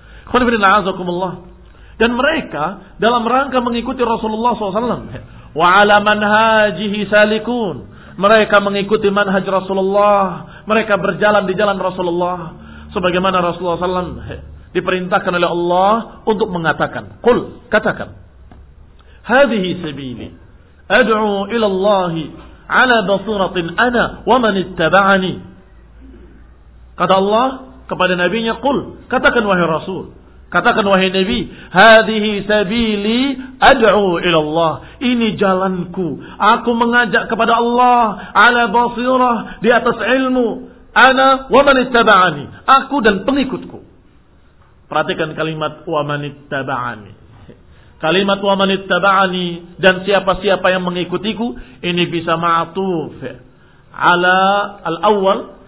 Dan mereka dalam rangka mengikuti Rasulullah shallallahu alaihi wasallam, wa ala manhajihi salikun, mereka mengikuti manhaj Rasulullah, mereka berjalan di jalan Rasulullah, sebagaimana Rasulullah shallallahu alaihi wasallam diperintahkan oleh Allah untuk mengatakan, qul, katakan, hadhihi sabili ad'u ila Allah ala basiratin ana wa man ittaba'ani. Kata Allah kepada nabinya, qul, katakan wahai Rasul, Katakan wahai Nabi, hadhihi sabili ad'u ila Allah. Ini jalanku. Aku mengajak kepada Allah ala basirah, di atas ilmu. Ana wa man ittaba'ani. Aku dan pengikutku. Perhatikan kalimat wa man ittaba'ani. Kalimat wa man ittaba'ani dan siapa-siapa yang mengikutiku ini bisa ma'tuf ala al-awwal.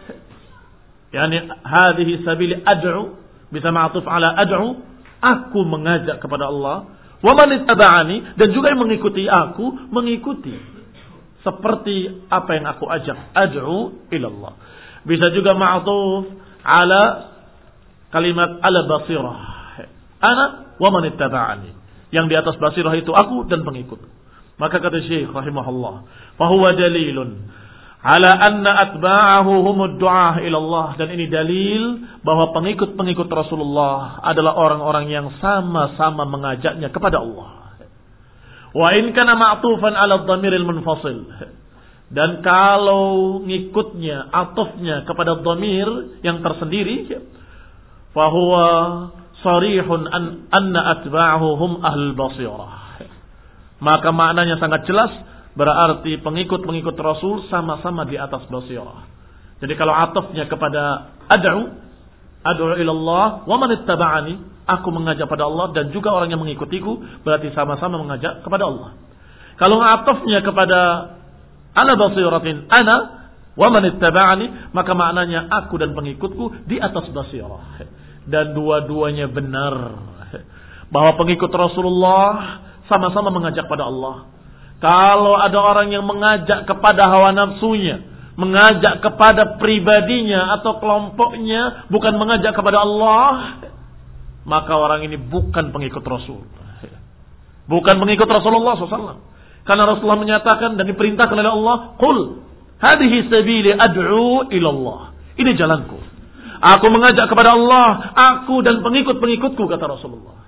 Yani hadhihi sabili ad'u bisa ma'tuf ala ad'u, aku mengajak kepada Allah. Wa man ittaba'ani dan juga yang mengikuti aku mengikuti seperti apa yang aku ajak, ad'u ila Allah. Bisa juga ma'tuf ala kalimat ala basirah. Ana wa man ittaba'ani. Yang di atas basirah itu aku dan pengikut. Maka kata Syekh rahimahullah, fahuwa dalilun ala anna atba'ahu humud du'ah ila Allah. Dan ini dalil bahwa pengikut-pengikut Rasulullah adalah orang-orang yang sama-sama mengajaknya kepada Allah. Wa in kana ma'tufan ala dhamiril munfasil. Dan kalau ngikutnya, atofnya kepada dhamir yang tersendiri, fahuwa sarihun an anna atba'ahu hum ahlul basirah. Maka maknanya sangat jelas, berarti pengikut-pengikut Rasul sama-sama di atas basirah. Jadi kalau atafnya kepada ad'u, ad'u ila Allah wa man ittaba'ani, aku mengajak pada Allah dan juga orang yang mengikutiku, berarti sama-sama mengajak kepada Allah. Kalau atafnya kepada ala basiratin ana wa man ittaba'ani, maka maknanya aku dan pengikutku di atas basirah. Dan dua-duanya benar, bahwa pengikut Rasulullah sama-sama mengajak pada Allah. Kalau ada orang yang mengajak kepada hawa nafsunya, mengajak kepada pribadinya atau kelompoknya, bukan mengajak kepada Allah, maka orang ini bukan pengikut Rasul, bukan pengikut Rasulullah shallallahu alaihi wasallam. Karena Rasulullah menyatakan dan diperintahkan oleh Allah, qul hadhihi sabili ad'u ila Allah. Ini jalanku, aku mengajak kepada Allah, aku dan pengikut-pengikutku, kata Rasulullah.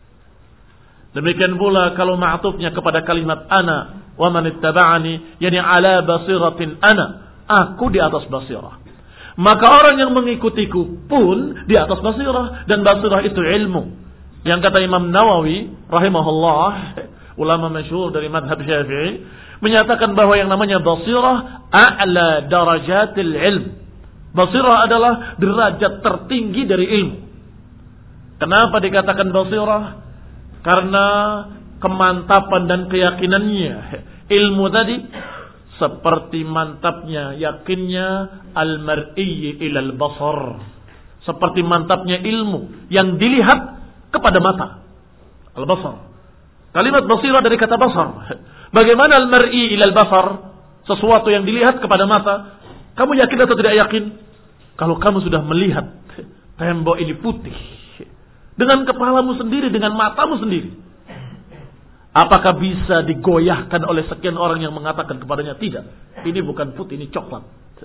Demikian pula kalau ma'tufnya kepada kalimat ana wa man ittaba'ani, yani ala basiratin ana, aku di atas basirah. Maka orang yang mengikutiku pun di atas basirah, dan basirah itu ilmu. Yang kata Imam Nawawi rahimahullah, ulama masyhur dari madhab Syafi'i, menyatakan bahwa yang namanya basirah a'la darajatil ilm. Basirah adalah derajat tertinggi dari ilmu. Kenapa dikatakan basirah? Karena kemantapan dan keyakinannya. Ilmu tadi seperti mantapnya, yakinnya al-mar'i ilal basar. Seperti mantapnya ilmu yang dilihat kepada mata. Al-basar. Kalimat basirah dari kata basar. Bagaimana al-mar'i ilal basar? Sesuatu yang dilihat kepada mata. Kamu yakin atau tidak yakin? Kalau kamu sudah melihat tembok ini putih dengan kepalamu sendiri, dengan matamu sendiri, apakah bisa digoyahkan oleh sekian orang yang mengatakan kepadanya, tidak, ini bukan putih, ini coklat?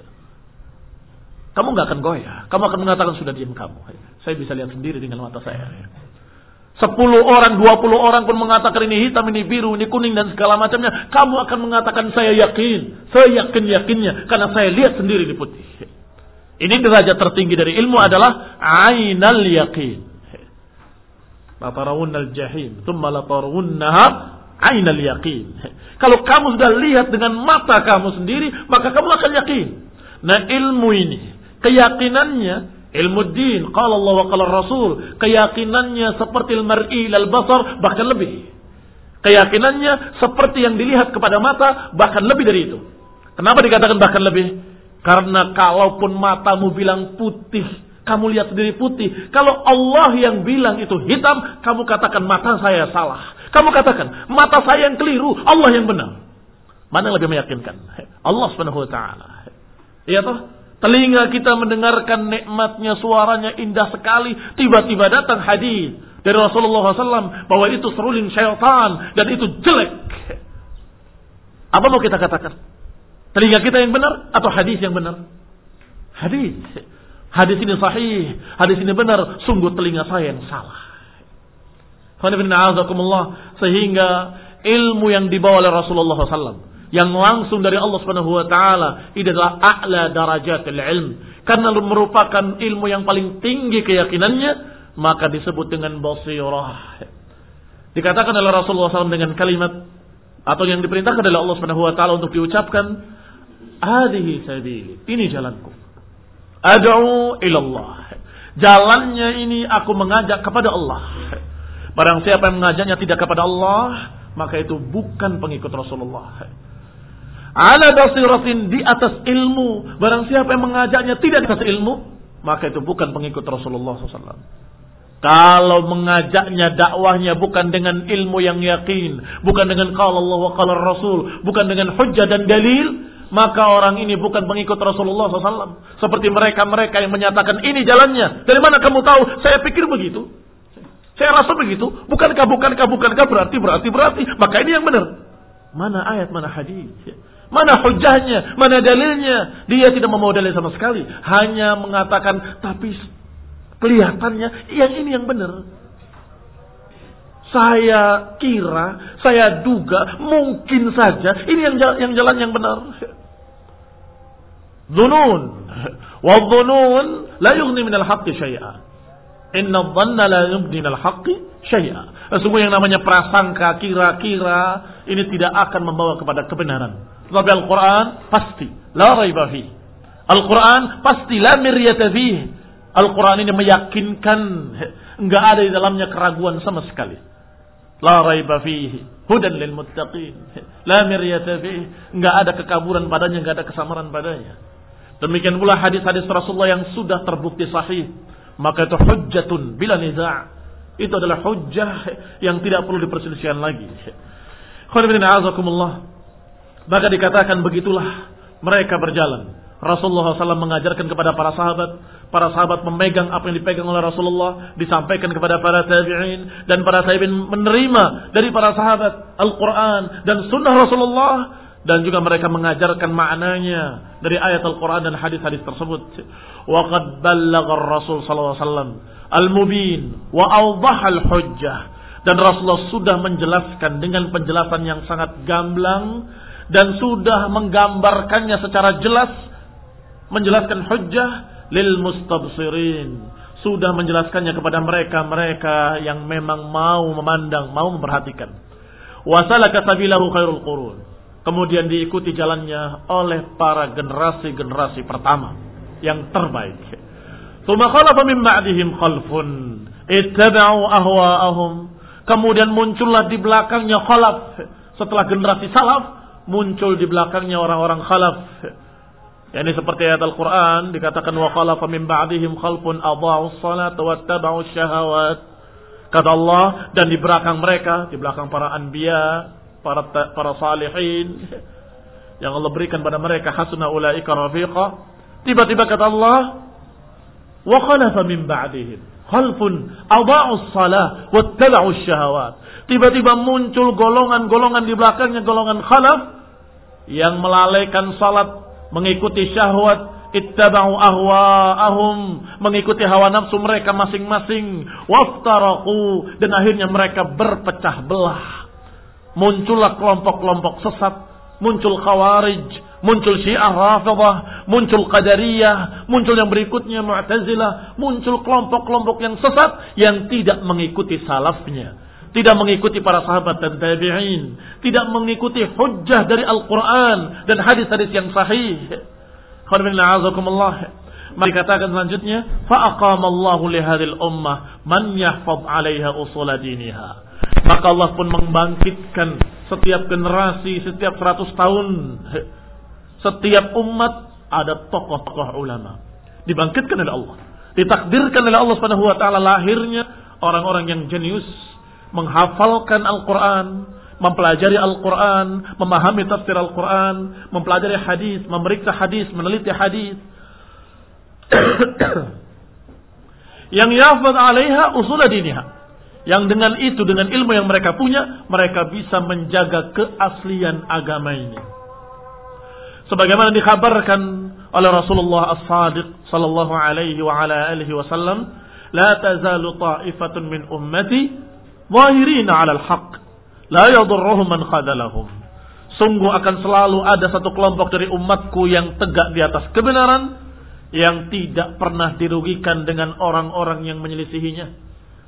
Kamu gak akan goyah. Kamu akan mengatakan, sudah diam kamu, saya bisa lihat sendiri dengan mata saya. Sepuluh orang, dua puluh orang pun mengatakan ini hitam, ini biru, ini kuning dan segala macamnya, kamu akan mengatakan saya yakin, saya yakin-yakinnya karena saya lihat sendiri ini putih. Ini derajat tertinggi dari ilmu adalah ainal yaqin. La tarawunnal jahim thumma la tarawunnaha ainal yaqin. Kalau kamu sudah lihat dengan mata kamu sendiri, maka kamu akan yakin. Nah, ilmu ini, keyakinannya, ilmu din, qala Allah wa qala Rasul, keyakinannya seperti al-mar'i lal basar, bahkan lebih. Keyakinannya seperti yang dilihat kepada mata, bahkan lebih dari itu. Kenapa dikatakan bahkan lebih? Karena kalaupun matamu bilang putih, kamu lihat sendiri putih. Kalau Allah yang bilang itu hitam, kamu katakan mata saya salah. Kamu katakan mata saya yang keliru, Allah yang benar. Mana yang lebih meyakinkan? Allah Subhanahu wa taala. Iya toh? Telinga kita mendengarkan nikmatnya, suaranya indah sekali. Tiba-tiba datang hadis dari Rasulullah shallallahu alaihi wasallam bahwa itu seruling syaitan dan itu jelek. Apa mau kita katakan? Telinga kita yang benar atau hadis yang benar? Hadis. Hadis ini sahih, hadis ini benar, sungguh telinga saya yang salah. Sehingga ilmu yang dibawa oleh Rasulullah shallallahu alaihi wasallam yang langsung dari Allah Subhanahu wa taala, ini adalah a'la darajatil ilm, karena merupakan ilmu yang paling tinggi keyakinannya, maka disebut dengan basirah. Dikatakan oleh Rasulullah shallallahu alaihi wasallam dengan kalimat atau yang diperintahkan oleh Allah Subhanahu wa taala untuk diucapkan, hadhihi sabili, ini jalanku. Ad'u ila Allah. Jalannya ini aku mengajak kepada Allah. Barang siapa yang mengajaknya tidak kepada Allah, maka itu bukan pengikut Rasulullah. Ala basiratin, di atas ilmu. Barang siapa yang mengajaknya tidak di atas ilmu, maka itu bukan pengikut Rasulullah shallallahu alaihi wasallam. Kalau mengajaknya, dakwahnya bukan dengan ilmu yang yakin, bukan dengan qala Allah wa qala Rasul, bukan dengan hujjah dan dalil, maka orang ini bukan pengikut Rasulullah shallallahu alaihi wasallam. Seperti mereka-mereka yang menyatakan ini jalannya. Dari mana kamu tahu? Saya pikir begitu. Saya rasa begitu. Bukankah, bukankah, bukankah, berarti, berarti, berarti. Maka ini yang benar. Mana ayat, mana hadis? Mana hujjahnya, mana dalilnya? Dia tidak membawa dalil sama sekali. Hanya mengatakan, tapi kelihatannya yang ini yang benar. Saya kira, saya duga, mungkin saja ini yang jalan, yang jalan yang benar. Dhunun, wa dhunun la yughni min al-haqqi syai'a. Inna dhanna la yughni min al-haqqi syai'a. Sesungguhnya yang namanya prasangka, kira-kira, ini tidak akan membawa kepada kebenaran. Tetapi Al-Quran pasti la raiba fi. Al-Quran pasti la miryata fihi. Al-Quran ini meyakinkan, enggak ada di dalamnya keraguan sama sekali. La raiba fihi hudan lil muttaqin. La miryata fihi, enggak ada kekaburan padanya, enggak ada kesamaran padanya. Demikian pula hadis-hadis Rasulullah yang sudah terbukti sahih, maka itu hujjatun bila niza'. Itu adalah hujjah yang tidak perlu diperselisihkan lagi. Maka dikatakan begitulah mereka berjalan. Rasulullah shallallahu alaihi wasallam mengajarkan kepada para sahabat. Para sahabat memegang apa yang dipegang oleh Rasulullah. Disampaikan kepada para tabi'in. Dan para tabi'in menerima dari para sahabat Al-Quran dan sunnah Rasulullah. Dan juga mereka mengajarkan maknanya dari ayat Al-Quran dan hadis-hadis tersebut. Wa qad ballagha Rasul sallallahu alaihi wasallam al-mubin wa awdahal hujjah. Dan Rasulullah sudah menjelaskan dengan penjelasan yang sangat gamblang dan sudah menggambarkannya secara jelas, menjelaskan hujjah lil mustabsirin, sudah menjelaskannya kepada mereka-mereka yang memang mau memandang, mau memperhatikan. Wasalaka sabilahu khairul qurun, kemudian diikuti jalannya oleh para generasi-generasi pertama yang terbaik. Tsumma khalafa min ba'dihim khalfun ittaba'u ahwa'ahum, kemudian muncullah di belakangnya khalaf. Setelah generasi salaf, muncul di belakangnya orang-orang khalaf. Yani seperti ayat Al-Quran dikatakan wa khalafa min ba'dihim khalfun adha'us salata wattaba'us syahawat. Kata Allah, dan di belakang mereka, di belakang para anbiya, para para salihin yang Allah berikan pada mereka hasuna ulaika rafiqa, tiba-tiba kata Allah wa khalafa min ba'dihim khalfun adha'us salah wattaba'us syahawat. Tiba-tiba muncul golongan-golongan di belakangnya, golongan khalaf yang melalaikan salat, mengikuti syahwat, ittaba'u ahwa'ahum, mengikuti hawa nafsu mereka masing-masing, waftaraqu, dan akhirnya mereka berpecah belah. Muncullah kelompok-kelompok sesat, muncul khawarij, muncul syiah rafidhah, muncul qadariyah, muncul yang berikutnya mu'tazilah, muncul kelompok-kelompok yang sesat yang tidak mengikuti salafnya, tidak mengikuti para sahabat dan tabi'in, tidak mengikuti hujjah dari Al-Quran dan hadis-hadis yang sahih. Mari katakan selanjutnya, fa'aqamallahu lihadil ummah man yahfaz 'alaiha usul diniha. Maka Allah pun membangkitkan setiap generasi, setiap seratus tahun, setiap umat ada tokoh-tokoh ulama. Dibangkitkan oleh Allah, ditakdirkan oleh Allah Subhanahu wa taala lahirnya orang-orang yang jenius, menghafalkan Al-Quran, mempelajari Al-Quran, memahami tafsir Al-Quran, mempelajari hadis, memeriksa hadis, meneliti hadis. Yang yahfaz 'alaiha usul diniha, yang dengan itu, dengan ilmu yang mereka punya, mereka bisa menjaga keaslian agama ini. Sebagaimana dikhabarkan oleh Rasulullah As-Sadiq sallallahu alaihi wa ala alihi wasallam, la tazalu ta'ifatun min ummati zahirina 'alal haqq la yadurruhum man khadalahum. Sungguh akan selalu ada satu kelompok dari umatku yang tegak di atas kebenaran, yang tidak pernah dirugikan dengan orang-orang yang menyelisihinya.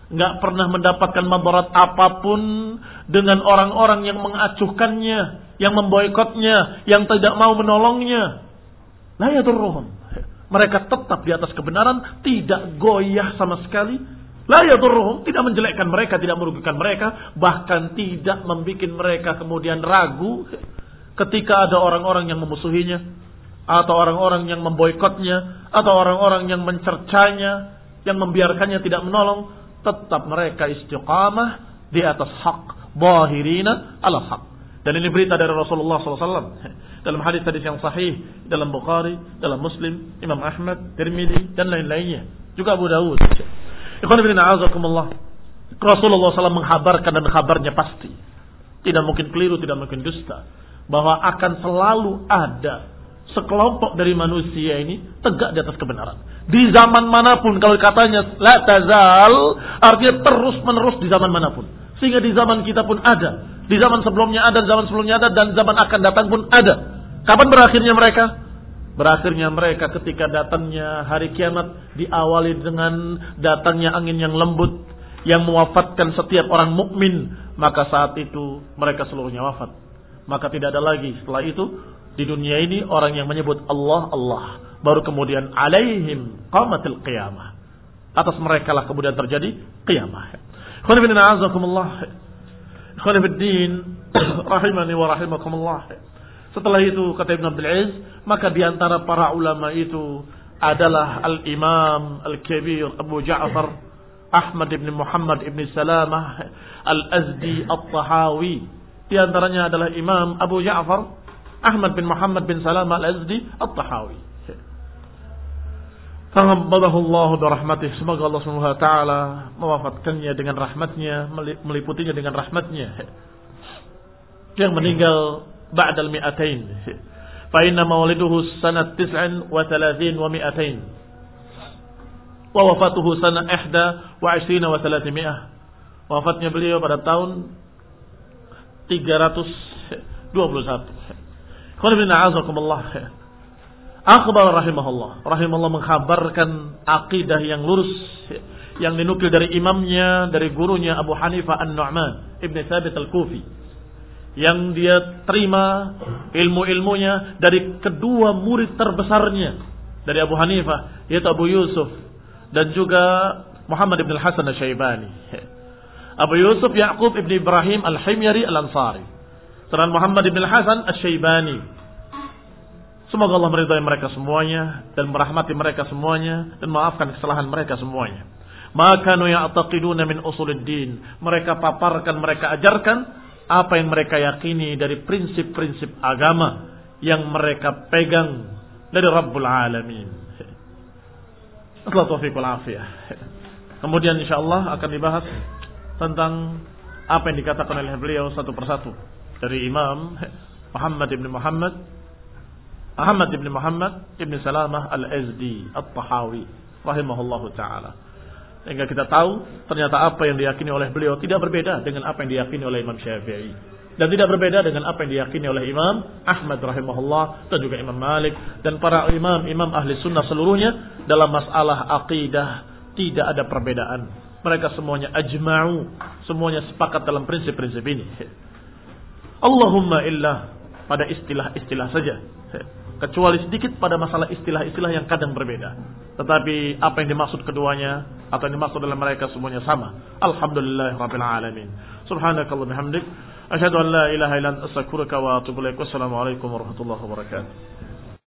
nggak pernah mendapatkan madarat apapun dengan orang-orang yang mengacuhkannya, yang memboikotnya, yang tidak mau menolongnya. La yadurruhum. Mereka tetap di atas kebenaran, tidak goyah sama sekali. La yadurruhum, tidak menjelekkan mereka, tidak merugikan mereka, bahkan tidak membuat mereka kemudian ragu ketika ada orang-orang yang memusuhinya, atau orang-orang yang memboikotnya, atau orang-orang yang mencercanya, yang membiarkannya tidak menolong. Tetap mereka istiqamah di atas hak, zahirina ala hak. Dan ini berita dari Rasulullah shallallahu alaihi wasallam dalam hadis-hadis yang sahih, dalam Bukhari, dalam Muslim, Imam Ahmad, Tirmidzi, dan lain-lainnya, juga Abu Dawud. Ikhwan fillah, azakumullah. Rasulullah shallallahu alaihi wasallam menghabarkan, dan kabarnya pasti, tidak mungkin keliru, tidak mungkin dusta, bahwa akan selalu ada sekelompok dari manusia ini tegak di atas kebenaran. Di zaman manapun, kalau katanya la tazal, artinya terus menerus di zaman manapun. Sehingga di zaman kita pun ada, di zaman sebelumnya ada, zaman sebelumnya ada, dan zaman akan datang pun ada. Kapan berakhirnya mereka? Berakhirnya mereka ketika datangnya hari kiamat, diawali dengan datangnya angin yang lembut yang mewafatkan setiap orang mukmin, maka saat itu mereka seluruhnya wafat. Maka tidak ada lagi setelah itu di dunia ini orang yang menyebut Allah, Allah. Baru kemudian alaihim qamatil qiyamah. Atas mereka lah kemudian terjadi qiyamah. Ikhwan fillah, a'azakumullah. Ikhwan fiddin, rahimani wa rahimakumullah. Setelah itu kata Ibn Abdul Aziz, maka di antara para ulama itu adalah Al-Imam Al-Kabir Abu Ja'far Ahmad ibn Muhammad ibn Salamah Al-Azdi At-Tahawi. Di antaranya adalah Imam Abu Ja'far Ahmad bin Muhammad bin Salamah Al-Azdi At-Tahawi. Allah birahmatih. Semoga Allah Subhanahu wa taala mewafatkannya dengan rahmatnya, meliputinya dengan rahmatnya. Yang meninggal ba'dal mi'atain. Fa inna mauliduhu sanat tis'in wa thalathin wa mi'atain. Wa wafatuhu sanat ihda wa ishrina wa thalathimi'ah. Wafatnya beliau pada tahun tiga ratus dua puluh satu. Qul inna a'azakumullah. Akhbar rahimahullah. Rahimahullah mengkhabarkan akidah yang lurus yang dinukil dari imamnya, dari gurunya Abu Hanifah An-Nu'man Ibn Thabit Al-Kufi, yang dia terima ilmu-ilmunya dari kedua murid terbesarnya dari Abu Hanifah, yaitu Abu Yusuf dan juga Muhammad Ibn Al-Hasan Al-Syaibani. Abu Yusuf Ya'qub Ibn Ibrahim Al-Himyari Al-Ansari, serta Muhammad Ibn Al-Hasan Al-Syaibani. Semoga Allah meridai mereka semuanya dan merahmati mereka semuanya dan maafkan kesalahan mereka semuanya. Maka nu ya'taqiduna min usuluddin, mereka paparkan, mereka ajarkan apa yang mereka yakini dari prinsip-prinsip agama yang mereka pegang dari Rabbul Alamin. Assalamualaikum warahmatullahi wabarakatuh. Kemudian insyaallah akan dibahas tentang apa yang dikatakan oleh beliau satu persatu dari Imam Muhammad ibn Muhammad Ahmad ibn Muhammad ibn Salamah Al-Azdi At-Tahawi rahimahullahu ta'ala. Sehingga kita tahu ternyata apa yang diyakini oleh beliau tidak berbeda dengan apa yang diyakini oleh Imam Syafi'i, dan tidak berbeda dengan apa yang diyakini oleh Imam Ahmad rahimahullah dan juga Imam Malik dan para imam-imam ahli sunnah seluruhnya. Dalam masalah akidah tidak ada perbedaan. Mereka semuanya ajma'u, semuanya sepakat dalam prinsip-prinsip ini. Allahumma illa pada istilah-istilah saja, kecuali sedikit pada masalah istilah-istilah yang kadang berbeda. Tetapi apa yang dimaksud keduanya atau yang dimaksud dalam mereka semuanya sama. Alhamdulillah rabbil alamin. Subhanakallahumma hamdik, asyhadu an la ilaha illa anta astaghfiruka wa atubu ilaik. Wassalamualaikum warahmatullahi wabarakatuh.